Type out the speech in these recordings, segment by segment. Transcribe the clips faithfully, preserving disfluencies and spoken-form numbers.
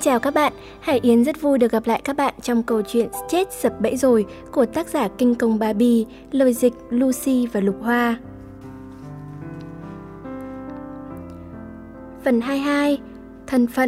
chào các bạn, Hải Yến rất vui được gặp lại các bạn trong câu chuyện Chết Sập Bẫy Rồi của tác giả Kinh Công Barbie, lời dịch Lucy và Lục Hoa. Phần hai mươi hai. Thân phận.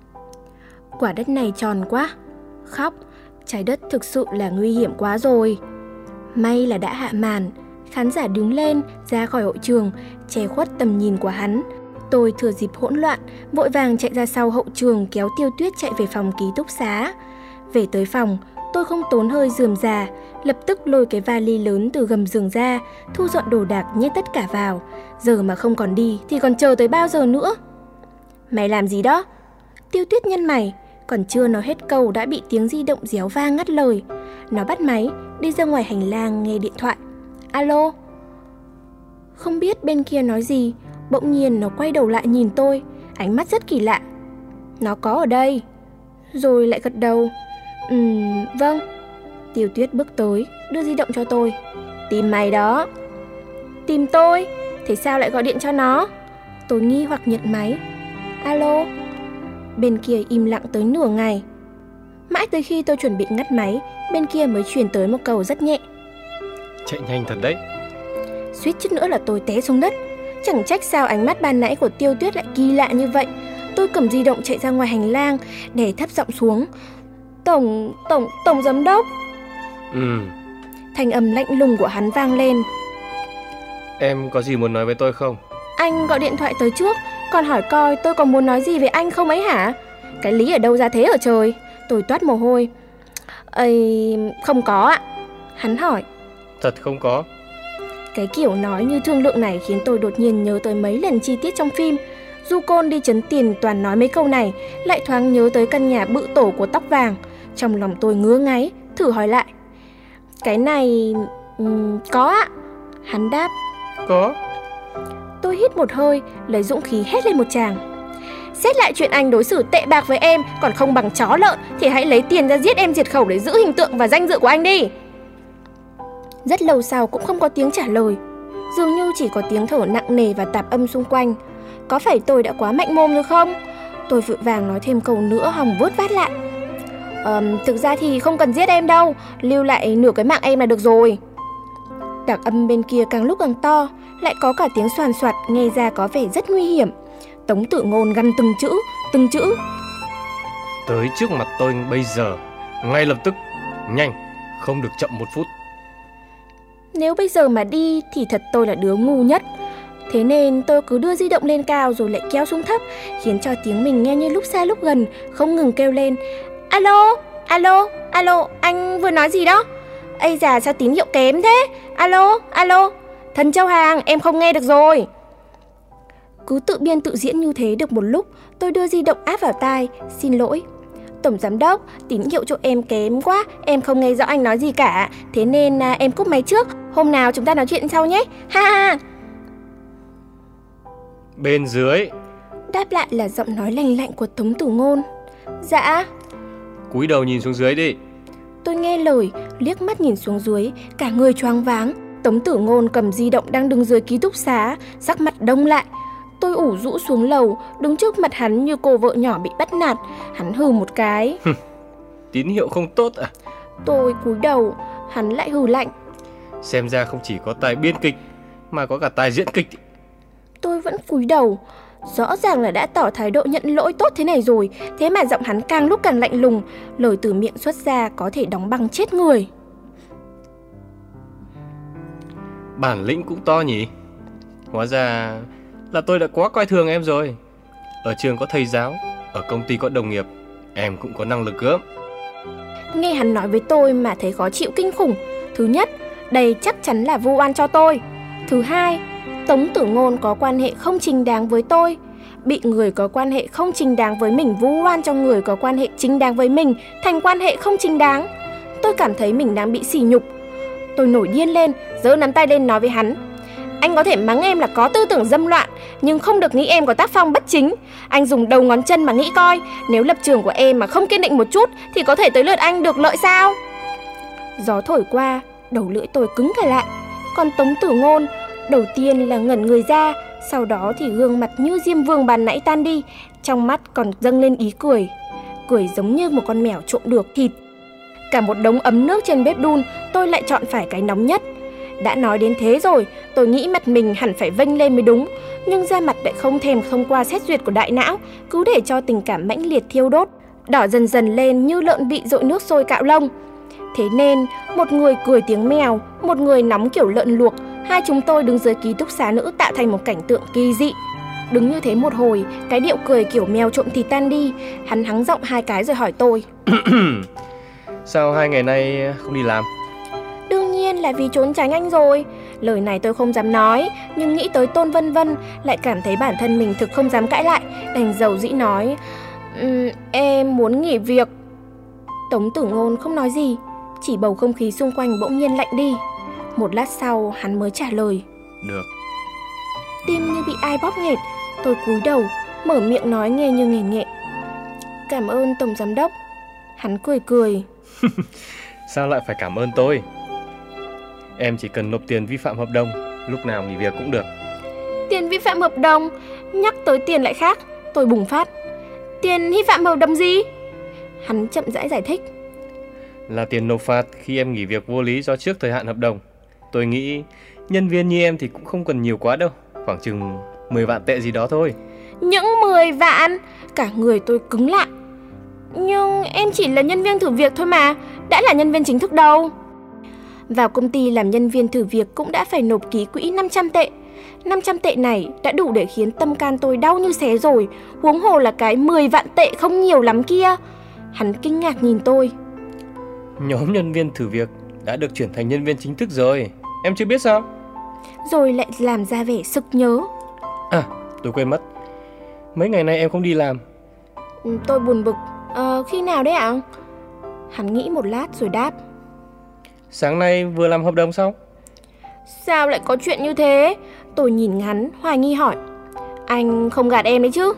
Quả đất này tròn quá. Khóc, trái đất thực sự là nguy hiểm quá rồi. May là đã hạ màn. Khán giả đứng lên, ra khỏi hội trường, che khuất tầm nhìn của hắn. Tôi thừa dịp hỗn loạn, vội vàng chạy ra sau hậu trường kéo Tiêu Tuyết chạy về phòng ký túc xá. Về tới phòng, tôi không tốn hơi rườm rà, lập tức lôi cái vali lớn từ gầm giường ra, thu dọn đồ đạc nhét tất cả vào. Giờ mà không còn đi thì còn chờ tới bao giờ nữa? Mày làm gì đó? Tiêu Tuyết nhăn mày, còn chưa nói hết câu đã bị tiếng di động réo vang ngắt lời. Nó bắt máy, đi ra ngoài hành lang nghe điện thoại. Alo? Không biết bên kia nói gì, bỗng nhiên nó quay đầu lại nhìn tôi, ánh mắt rất kỳ lạ. Nó có ở đây. Rồi lại gật đầu. Ừm, vâng. Tiêu Tuyết bước tới, đưa di động cho tôi. Tìm mày đó. Tìm tôi? Thế sao lại gọi điện cho nó? Tôi nghi hoặc nhận máy. Alo? Bên kia im lặng tới nửa ngày. Mãi tới khi tôi chuẩn bị ngắt máy, bên kia mới truyền tới một câu rất nhẹ. Chạy nhanh thật đấy. Suýt chút nữa là tôi té xuống đất. Chẳng trách sao ánh mắt ban nãy của Tiêu Tuyết lại kỳ lạ như vậy. Tôi cầm di động chạy ra ngoài hành lang, để thấp giọng xuống. Tổng, tổng, tổng giám đốc. Ừ. Thanh âm lạnh lùng của hắn vang lên. Em có gì muốn nói với tôi không? Anh gọi điện thoại tới trước, còn hỏi coi tôi còn muốn nói gì với anh không ấy hả? Cái lý ở đâu ra thế ở trời? Tôi toát mồ hôi. Ây, không có ạ. Hắn hỏi. Thật không có? Cái kiểu nói như thương lượng này khiến tôi đột nhiên nhớ tới mấy lần chi tiết trong phim. Du Côn đi trấn tiền toàn nói mấy câu này, lại thoáng nhớ tới căn nhà bự tổ của tóc vàng. Trong lòng tôi ngứa ngáy, thử hỏi lại. Cái này... Um, có ạ. Hắn đáp. Có. Tôi hít một hơi, lấy dũng khí hét lên một tràng. Xét lại chuyện anh đối xử tệ bạc với em còn không bằng chó lợn, thì hãy lấy tiền ra giết em diệt khẩu để giữ hình tượng và danh dự của anh đi. Rất lâu sau cũng không có tiếng trả lời. Dường như chỉ có tiếng thở nặng nề và tạp âm xung quanh. Có phải tôi đã quá mạnh mồm rồi không? Tôi vội vàng nói thêm câu nữa hòng vớt vát lại. Ờ, thực ra thì không cần giết em đâu, lưu lại nửa cái mạng em là được rồi. Đặc âm bên kia càng lúc càng to, lại có cả tiếng xoàn xoạt nghe ra có vẻ rất nguy hiểm. Tống Tử Ngôn gằn từng chữ, từng chữ. Tới trước mặt tôi bây giờ, ngay lập tức, nhanh, không được chậm một phút. Nếu bây giờ mà đi thì thật tôi là đứa ngu nhất. Thế nên tôi cứ đưa di động lên cao rồi lại kéo xuống thấp, khiến cho tiếng mình nghe như lúc xa lúc gần, không ngừng kêu lên. Alo, alo, alo, anh vừa nói gì đó? Ây già, sao tín hiệu kém thế? Alo, alo, Thần Châu Hàng, em không nghe được rồi. Cứ tự biên tự diễn như thế được một lúc, tôi đưa di động áp vào tai. Xin lỗi Tổng giám đốc, tín hiệu chỗ em kém quá, em không nghe rõ anh nói gì cả. Thế nên à, em cúp máy trước, hôm nào chúng ta nói chuyện sau nhé. Ha ha. Bên dưới. Đáp lại là giọng nói lành lạnh của Tống Tử Ngôn. Dạ. Cúi đầu nhìn xuống dưới đi. Tôi nghe lời, liếc mắt nhìn xuống dưới, cả người choáng váng. Tống Tử Ngôn cầm di động đang đứng dưới ký túc xá, sắc mặt đông lại. Tôi ủ rũ xuống lầu, đứng trước mặt hắn như cô vợ nhỏ bị bắt nạt. Hắn hừ một cái. Tín hiệu không tốt à? Tôi cúi đầu, hắn lại hừ lạnh. Xem ra không chỉ có tài biên kịch, mà có cả tài diễn kịch. Tôi vẫn cúi đầu. Rõ ràng là đã tỏ thái độ nhận lỗi tốt thế này rồi, thế mà giọng hắn càng lúc càng lạnh lùng. Lời từ miệng xuất ra có thể đóng băng chết người. Bản lĩnh cũng to nhỉ? Hóa ra là tôi đã quá coi thường em rồi. Ở trường có thầy giáo, ở công ty có đồng nghiệp, em cũng có năng lực gớm. Nghe hắn nói với tôi mà thấy khó chịu kinh khủng. Thứ nhất, đây chắc chắn là vu oan cho tôi. Thứ hai, Tống Tử Ngôn có quan hệ không chính đáng với tôi. Bị người có quan hệ không chính đáng với mình vu oan cho người có quan hệ chính đáng với mình thành quan hệ không chính đáng. Tôi cảm thấy mình đang bị sỉ nhục. Tôi nổi điên lên, giơ nắm tay lên nói với hắn. Anh có thể mắng em là có tư tưởng dâm loạn, nhưng không được nghĩ em có tác phong bất chính. Anh dùng đầu ngón chân mà nghĩ coi, nếu lập trường của em mà không kiên định một chút thì có thể tới lượt anh được lợi sao? Gió thổi qua, đầu lưỡi tôi cứng cả lại. Còn Tống Tử Ngôn, đầu tiên là ngẩn người ra, sau đó thì gương mặt như diêm vương ban nãy tan đi, trong mắt còn dâng lên ý cười. cười giống như một con mèo trộm được thịt. Cả một đống ấm nước trên bếp đun, tôi lại chọn phải cái nóng nhất. Đã nói đến thế rồi, tôi nghĩ mặt mình hẳn phải vênh lên mới đúng, nhưng da mặt lại không thèm thông qua xét duyệt của đại não, cứ để cho tình cảm mãnh liệt thiêu đốt, đỏ dần dần lên như lợn bị dội nước sôi cạo lông. Thế nên, một người cười tiếng mèo, một người nóng kiểu lợn luộc, hai chúng tôi đứng dưới ký túc xá nữ tạo thành một cảnh tượng kỳ dị. Đứng như thế một hồi, cái điệu cười kiểu mèo trộm thịt tan đi, hắn hắng giọng hai cái rồi hỏi tôi. Sao hai ngày nay không đi làm? Đương nhiên là vì trốn tránh anh rồi. Lời này tôi không dám nói, nhưng nghĩ tới Tôn Vân Vân lại cảm thấy bản thân mình thực không dám cãi lại, đành dầu dĩ nói, um, em muốn nghỉ việc. Tống Tử Ngôn không nói gì, chỉ bầu không khí xung quanh bỗng nhiên lạnh đi. Một lát sau hắn mới trả lời. Được. Tim như bị ai bóp nghẹt, tôi cúi đầu, mở miệng nói nghe như nghề nghệ. Cảm ơn Tổng Giám Đốc. Hắn cười cười. Sao lại phải cảm ơn tôi? Em chỉ cần nộp tiền vi phạm hợp đồng, lúc nào nghỉ việc cũng được. Tiền vi phạm hợp đồng? Nhắc tới tiền lại khác. Tôi bùng phát. Tiền vi phạm hợp đồng gì? Hắn chậm rãi giải thích. Là tiền nộp phạt khi em nghỉ việc vô lý do trước thời hạn hợp đồng. Tôi nghĩ nhân viên như em thì cũng không cần nhiều quá đâu, khoảng chừng mười vạn tệ gì đó thôi. Những mười vạn? Cả người tôi cứng lại. Nhưng em chỉ là nhân viên thử việc thôi mà, đã là nhân viên chính thức đâu. Vào công ty làm nhân viên thử việc cũng đã phải nộp ký quỹ năm trăm tệ. năm trăm tệ này đã đủ để khiến tâm can tôi đau như xé rồi, huống hồ là cái mười vạn tệ không nhiều lắm kia. Hắn kinh ngạc nhìn tôi. Nhóm nhân viên thử việc đã được chuyển thành nhân viên chính thức rồi, em chưa biết sao? Rồi lại làm ra vẻ sực nhớ. À, tôi quên mất, mấy ngày nay em không đi làm. Tôi buồn bực. Ờ, khi nào đấy ạ? Hắn nghĩ một lát rồi đáp. Sáng nay vừa làm hợp đồng xong. Sao lại có chuyện như thế? Tôi nhìn hắn, hoài nghi hỏi. Anh không gạt em đấy chứ?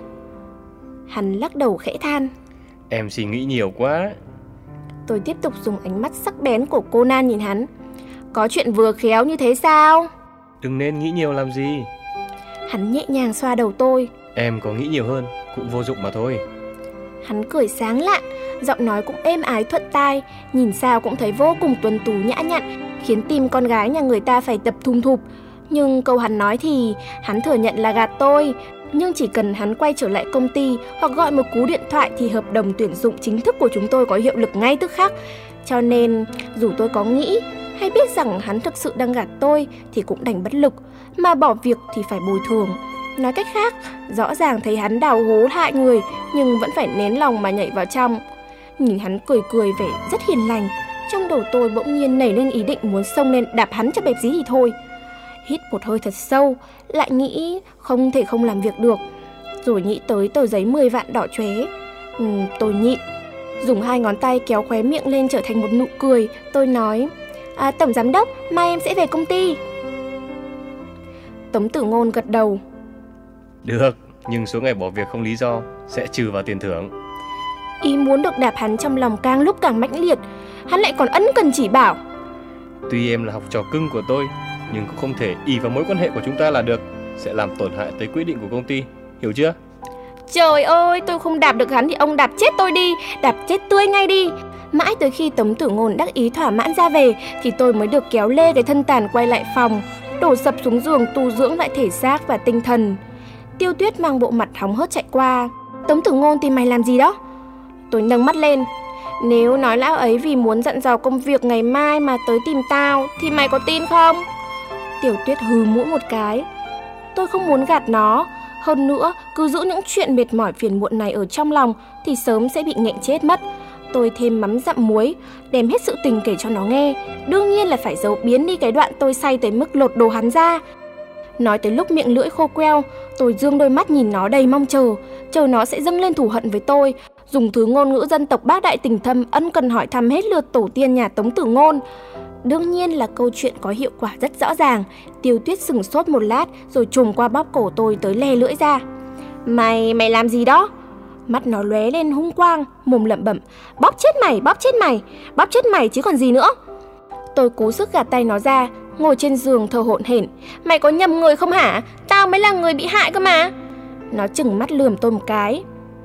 Hắn lắc đầu khẽ than. Em suy nghĩ nhiều quá. Tôi tiếp tục dùng ánh mắt sắc bén của Conan nhìn hắn. Có chuyện vừa khéo như thế sao? Đừng nên nghĩ nhiều làm gì. Hắn nhẹ nhàng xoa đầu tôi. Em có nghĩ nhiều hơn cũng vô dụng mà thôi. Hắn cười sáng lạ, giọng nói cũng êm ái thuận tai, nhìn sao cũng thấy vô cùng tuấn tú nhã nhặn, khiến tim con gái nhà người ta phải đập thùng thụp. Nhưng câu hắn nói thì hắn thừa nhận là gạt tôi, nhưng chỉ cần hắn quay trở lại công ty hoặc gọi một cú điện thoại thì hợp đồng tuyển dụng chính thức của chúng tôi có hiệu lực ngay tức khắc. Cho nên dù tôi có nghĩ hay biết rằng hắn thực sự đang gạt tôi thì cũng đành bất lực, mà bỏ việc thì phải bồi thường. Nói cách khác, rõ ràng thấy hắn đào hố hại người nhưng vẫn phải nén lòng mà nhảy vào trong. Nhìn hắn cười cười vẻ rất hiền lành, trong đầu tôi bỗng nhiên nảy lên ý định muốn xông lên đạp hắn cho bẹp dí thì thôi. Hít một hơi thật sâu, lại nghĩ không thể không làm việc được. Rồi nghĩ tới tờ giấy mười vạn đỏ chóe. ừ, Tôi nhịn, dùng hai ngón tay kéo khóe miệng lên trở thành một nụ cười. Tôi nói, à, Tổng Giám Đốc, mai em sẽ về công ty. Tống Tử Ngôn gật đầu. Được, nhưng số ngày bỏ việc không lý do sẽ trừ vào tiền thưởng. Ý muốn được đạp hắn trong lòng càng lúc càng mãnh liệt. Hắn lại còn ân cần chỉ bảo. Tuy em là học trò cưng của tôi, nhưng cũng không thể ỷ vào mối quan hệ của chúng ta là được, sẽ làm tổn hại tới quyết định của công ty, hiểu chưa? Trời ơi, tôi không đạp được hắn thì ông đạp chết tôi đi, đạp chết tươi ngay đi. Mãi tới khi Tống Tử Ngôn đắc ý thỏa mãn ra về thì tôi mới được kéo lê cái thân tàn quay lại phòng, đổ sập xuống giường tu dưỡng lại thể xác và tinh thần. Tiêu Tuyết mang bộ mặt hóng hớt chạy qua. Tống Tử Ngôn tìm mày làm gì đó? Tôi nâng mắt lên. Nếu nói lão ấy vì muốn dặn dò công việc ngày mai mà tới tìm tao thì mày có tin không? Tiểu Tuyết hừ mũi một cái. Tôi không muốn gạt nó. Hơn nữa, cứ giữ những chuyện mệt mỏi phiền muộn này ở trong lòng thì sớm sẽ bị nghẹn chết mất. Tôi thêm mắm dặm muối, đem hết sự tình kể cho nó nghe. Đương nhiên là phải giấu biến đi cái đoạn tôi say tới mức lột đồ hắn ra. Nói tới lúc miệng lưỡi khô queo, tôi dương đôi mắt nhìn nó đầy mong chờ, chờ nó sẽ dâng lên thù hận với tôi, dùng thứ ngôn ngữ dân tộc bác đại tình thâm ân cần hỏi thăm hết lượt tổ tiên nhà Tống Tử Ngôn. Đương nhiên là câu chuyện có hiệu quả rất rõ ràng. Tiêu Tuyết sửng sốt một lát rồi trùm qua bóp cổ tôi tới le lưỡi ra. Mày, mày làm gì đó? Mắt nó lóe lên hung quang, mồm lẩm bẩm, bóp chết mày, bóp chết mày, bóp chết mày chứ còn gì nữa. Tôi cố sức gạt tay nó ra, ngồi trên giường thở hổn hển. Mày có nhầm người không hả? Tao mới là người bị hại cơ mà. Nó chừng mắt lườm tôi một cái.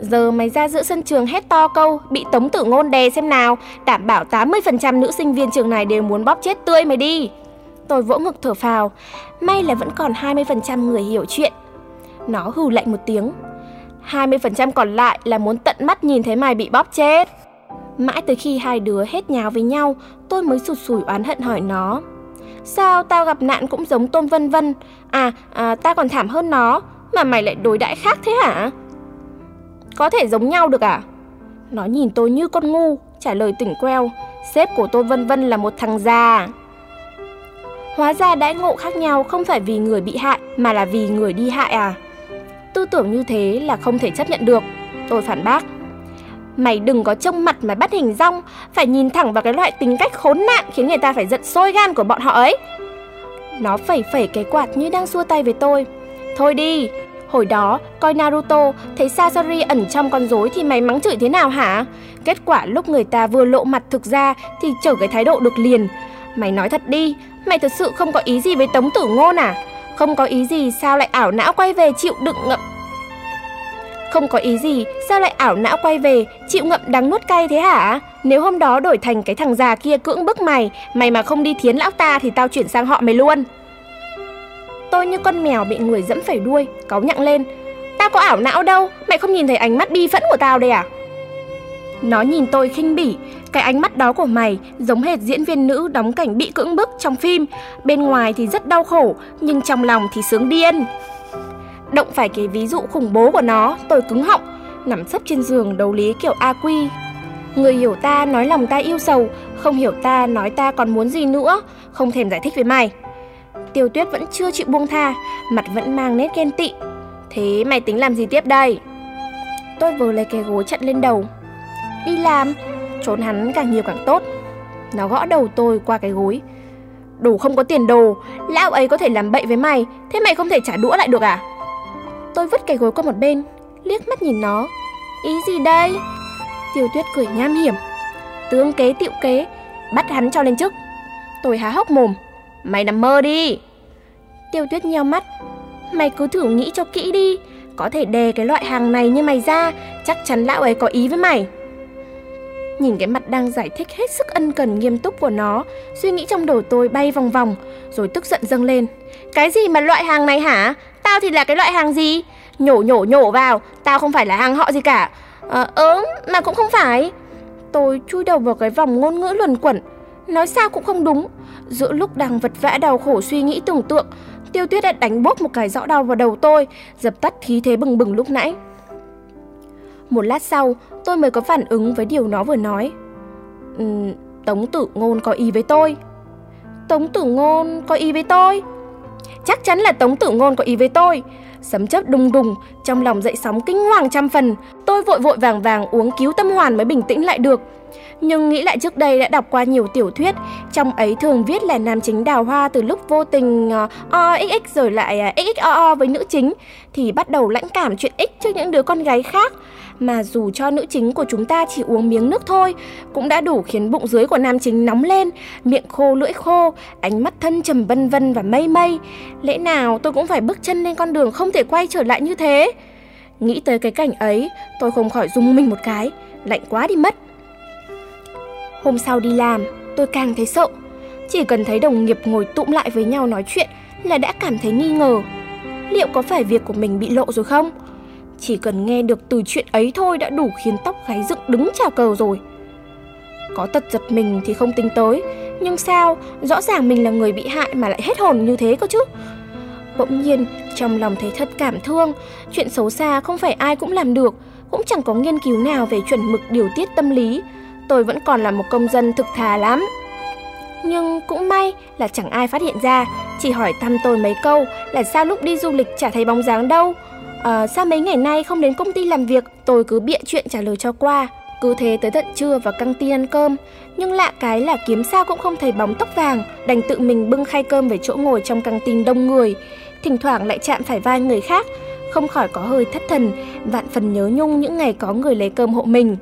Giờ mày ra giữa sân trường hét to câu bị Tống Tử Ngôn đè xem nào, đảm bảo tám mươi phần trăm nữ sinh viên trường này đều muốn bóp chết tươi mày đi. Tôi vỗ ngực thở phào, may là vẫn còn hai mươi phần trăm người hiểu chuyện. Nó hừ lạnh một tiếng. hai mươi phần trăm còn lại là muốn tận mắt nhìn thấy mày bị bóp chết. Mãi tới khi hai đứa hết nháo với nhau, tôi mới sụt sùi oán hận hỏi nó. Sao tao gặp nạn cũng giống Tôn Vân Vân? À, à tao còn thảm hơn nó, mà mày lại đối đãi khác thế hả? Có thể giống nhau được à? Nó nhìn tôi như con ngu, trả lời tỉnh queo. Sếp của Tôn Vân Vân là một thằng già. Hóa ra đãi ngộ khác nhau không phải vì người bị hại, mà là vì người đi hại à? Tư tưởng như thế là không thể chấp nhận được. Tôi phản bác. Mày đừng có trông mặt mà bắt hình dong, phải nhìn thẳng vào cái loại tính cách khốn nạn khiến người ta phải giận sôi gan của bọn họ ấy. Nó phẩy phẩy cái quạt như đang xua tay với tôi. Thôi đi, hồi đó coi Naruto thấy Sasori ẩn trong con rối thì mày mắng chửi thế nào hả? Kết quả lúc người ta vừa lộ mặt thực ra thì trở cái thái độ được liền. Mày nói thật đi, mày thật sự không có ý gì với Tống Tử Ngôn à? Không có ý gì sao lại ảo não quay về chịu đựng ngậm Không có ý gì sao lại ảo não quay về chịu ngậm đắng nuốt cay thế hả? Nếu hôm đó đổi thành cái thằng già kia cưỡng bức mày, mày mà không đi thiến lão ta thì tao chuyển sang họ mày luôn. Tôi như con mèo bị người dẫm phải đuôi, cáu nhặng lên. Tao có ảo não đâu, mày không nhìn thấy ánh mắt bi phẫn của tao đây à? Nó nhìn tôi khinh bỉ. Cái ánh mắt đó của mày giống hệt diễn viên nữ đóng cảnh bị cưỡng bức trong phim. Bên ngoài thì rất đau khổ, nhưng trong lòng thì sướng điên. Động phải cái ví dụ khủng bố của nó, tôi cứng họng, nằm sấp trên giường đấu lý kiểu A Quy. Người hiểu ta nói lòng ta yêu sầu, không hiểu ta nói ta còn muốn gì nữa. Không thèm giải thích với mày. Tiêu Tuyết vẫn chưa chịu buông tha, mặt vẫn mang nét ghen tị. Thế mày tính làm gì tiếp đây? Tôi vừa lấy cái gối chặn lên đầu. Đi làm, trốn hắn càng nhiều càng tốt. Nó gõ đầu tôi qua cái gối. Đồ không có tiền đồ, lão ấy có thể làm bậy với mày, thế mày không thể trả đũa lại được à? Tôi vứt cái gối qua một bên, liếc mắt nhìn nó. Ý gì đây? Tiêu Tuyết cười nham hiểm. Tương kế tựu kế, bắt hắn cho lên chức. Tôi há hốc mồm. Mày nằm mơ đi. Tiêu Tuyết nheo mắt. Mày cứ thử nghĩ cho kỹ đi, có thể đè cái loại hàng này như mày ra, chắc chắn lão ấy có ý với mày. Nhìn cái mặt đang giải thích hết sức ân cần nghiêm túc của nó, suy nghĩ trong đầu tôi bay vòng vòng, rồi tức giận dâng lên. Cái gì mà loại hàng này hả? Tao thì là cái loại hàng gì? Nhổ nhổ nhổ vào, tao không phải là hàng họ gì cả. Ờ, ớm, mà cũng không phải. Tôi chui đầu vào cái vòng ngôn ngữ luẩn quẩn. Nói sao cũng không đúng. Giữa lúc đang vật vã đau khổ suy nghĩ tưởng tượng, Tiêu Tuyết đã đánh bốp một cái rõ đau vào đầu tôi, dập tắt khí thế bừng bừng lúc nãy. Một lát sau, tôi mới có phản ứng với điều nó vừa nói. Ừ, Tống Tử Ngôn có ý với tôi. Tống Tử Ngôn có ý với tôi? Chắc chắn là Tống Tử Ngôn có ý với tôi. Sấm chớp đùng đùng, trong lòng dậy sóng kinh hoàng trăm phần. Tôi vội vội vàng vàng uống cứu tâm hoàn mới bình tĩnh lại được. Nhưng nghĩ lại trước đây đã đọc qua nhiều tiểu thuyết, trong ấy thường viết là nam chính đào hoa từ lúc vô tình uh, o ích ích rồi lại uh, ích ích o o với nữ chính, thì bắt đầu lãnh cảm chuyện ích trước những đứa con gái khác. Mà dù cho nữ chính của chúng ta chỉ uống miếng nước thôi, cũng đã đủ khiến bụng dưới của nam chính nóng lên, miệng khô lưỡi khô, ánh mắt thân trầm vân vân và mây mây. Lẽ nào tôi cũng phải bước chân lên con đường không thể quay trở lại như thế? Nghĩ tới cái cảnh ấy, tôi không khỏi rung mình một cái, lạnh quá đi mất. Hôm sau đi làm, tôi càng thấy sợ. Chỉ cần thấy đồng nghiệp ngồi tụm lại với nhau nói chuyện là đã cảm thấy nghi ngờ. Liệu có phải việc của mình bị lộ rồi không? Chỉ cần nghe được từ chuyện ấy thôi đã đủ khiến tóc gáy dựng đứng chào cờ rồi. Có tật giật mình thì không tính tới, nhưng sao rõ ràng mình là người bị hại mà lại hết hồn như thế cơ chứ? Bỗng nhiên trong lòng thấy thật cảm thương. Chuyện xấu xa không phải ai cũng làm được, cũng chẳng có nghiên cứu nào về chuẩn mực điều tiết tâm lý. Tôi vẫn còn là một công dân thực thà lắm. Nhưng cũng may là chẳng ai phát hiện ra, chỉ hỏi thăm tôi mấy câu là sao lúc đi du lịch chả thấy bóng dáng đâu. À, sao mấy ngày nay không đến công ty làm việc? Tôi cứ bịa chuyện trả lời cho qua. Cứ thế tới tận trưa vào căng tin ăn cơm. Nhưng lạ cái là kiếm sao cũng không thấy bóng tóc vàng, đành tự mình bưng khay cơm về chỗ ngồi trong căng tin đông người. Thỉnh thoảng lại chạm phải vai người khác, không khỏi có hơi thất thần, vạn phần nhớ nhung những ngày có người lấy cơm hộ mình.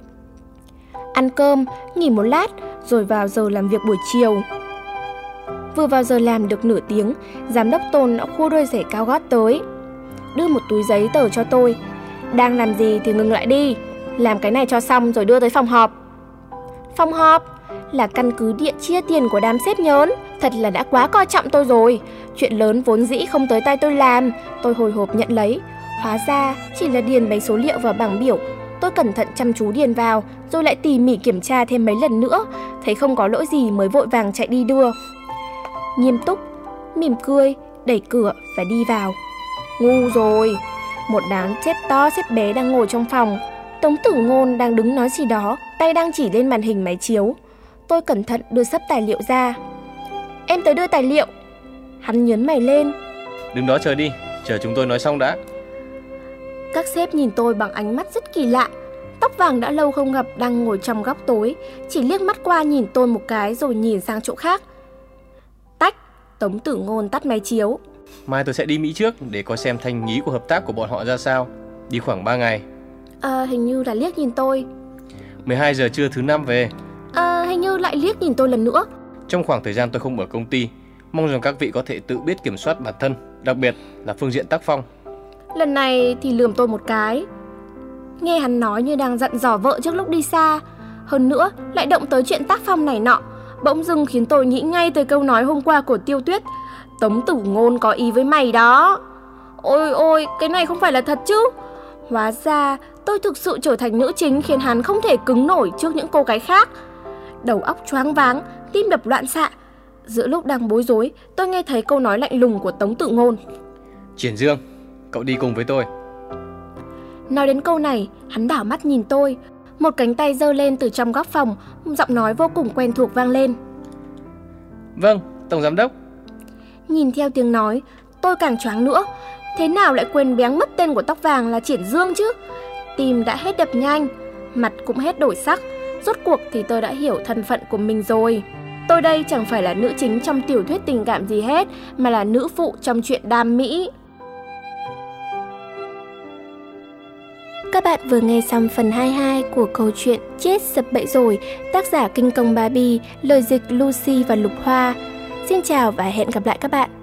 Ăn cơm, nghỉ một lát, rồi vào giờ làm việc buổi chiều. Vừa vào giờ làm được nửa tiếng, giám đốc Tôn đã khua đôi giày cao gót tới, đưa một túi giấy tờ cho tôi. Đang làm gì thì ngừng lại đi. Làm cái này cho xong rồi đưa tới phòng họp. Phòng họp? Là căn cứ địa chia tiền của đám sếp nhớn. Thật là đã quá coi trọng tôi rồi. Chuyện lớn vốn dĩ không tới tay tôi làm. Tôi hồi hộp nhận lấy. Hóa ra chỉ là điền mấy số liệu vào bảng biểu. Tôi cẩn thận chăm chú điền vào, rồi lại tỉ mỉ kiểm tra thêm mấy lần nữa. Thấy không có lỗi gì mới vội vàng chạy đi đưa. Nghiêm túc, mỉm cười, đẩy cửa và đi vào. Ngu rồi. Một đám sếp to sếp bé đang ngồi trong phòng. Tống Tử Ngôn đang đứng nói gì đó, tay đang chỉ lên màn hình máy chiếu. Tôi cẩn thận đưa sấp tài liệu ra. Em tới đưa tài liệu. Hắn nhớn mày lên. Đứng đó chờ đi, chờ chúng tôi nói xong đã. Các sếp nhìn tôi bằng ánh mắt rất kỳ lạ. Tóc vàng đã lâu không gặp đang ngồi trong góc tối, chỉ liếc mắt qua nhìn tôi một cái rồi nhìn sang chỗ khác. Tách. Tống Tử Ngôn tắt máy chiếu. Mai tôi sẽ đi Mỹ trước để coi xem thành ý của hợp tác của bọn họ ra sao. Đi khoảng ba ngày. À, hình như là liếc nhìn tôi. mười hai giờ trưa thứ năm về. À, hình như lại liếc nhìn tôi lần nữa. Trong khoảng thời gian tôi không ở công ty, mong rằng các vị có thể tự biết kiểm soát bản thân, đặc biệt là phương diện tác phong. Lần này thì lườm tôi một cái. Nghe hắn nói như đang dặn dò vợ trước lúc đi xa. Hơn nữa lại động tới chuyện tác phong này nọ. Bỗng dưng khiến tôi nghĩ ngay tới câu nói hôm qua của Tiêu Tuyết. Tống Tử Ngôn có ý với mày đó. Ôi ôi, cái này không phải là thật chứ. Hóa ra tôi thực sự trở thành nữ chính khiến hắn không thể cứng nổi trước những cô gái khác. Đầu óc choáng váng, tim đập loạn xạ. Giữa lúc đang bối rối, tôi nghe thấy câu nói lạnh lùng của Tống Tử Ngôn. Triển Dương, cậu đi cùng với tôi. Nói đến câu này, hắn đảo mắt nhìn tôi. Một cánh tay giơ lên từ trong góc phòng, giọng nói vô cùng quen thuộc vang lên. Vâng, Tổng Giám đốc. Nhìn theo tiếng nói, tôi càng choáng nữa. Thế nào lại quên béng mất tên của tóc vàng là Triển Dương chứ? Tim đã hết đập nhanh, mặt cũng hết đổi sắc. Rốt cuộc thì tôi đã hiểu thân phận của mình rồi. Tôi đây chẳng phải là nữ chính trong tiểu thuyết tình cảm gì hết, mà là nữ phụ trong chuyện đam mỹ. Các bạn vừa nghe xong phần hai mươi hai của câu chuyện Chết sập bẫy rồi, tác giả Kinh Công Barbie, lời dịch Lucy và Lục Hoa. Xin chào và hẹn gặp lại các bạn.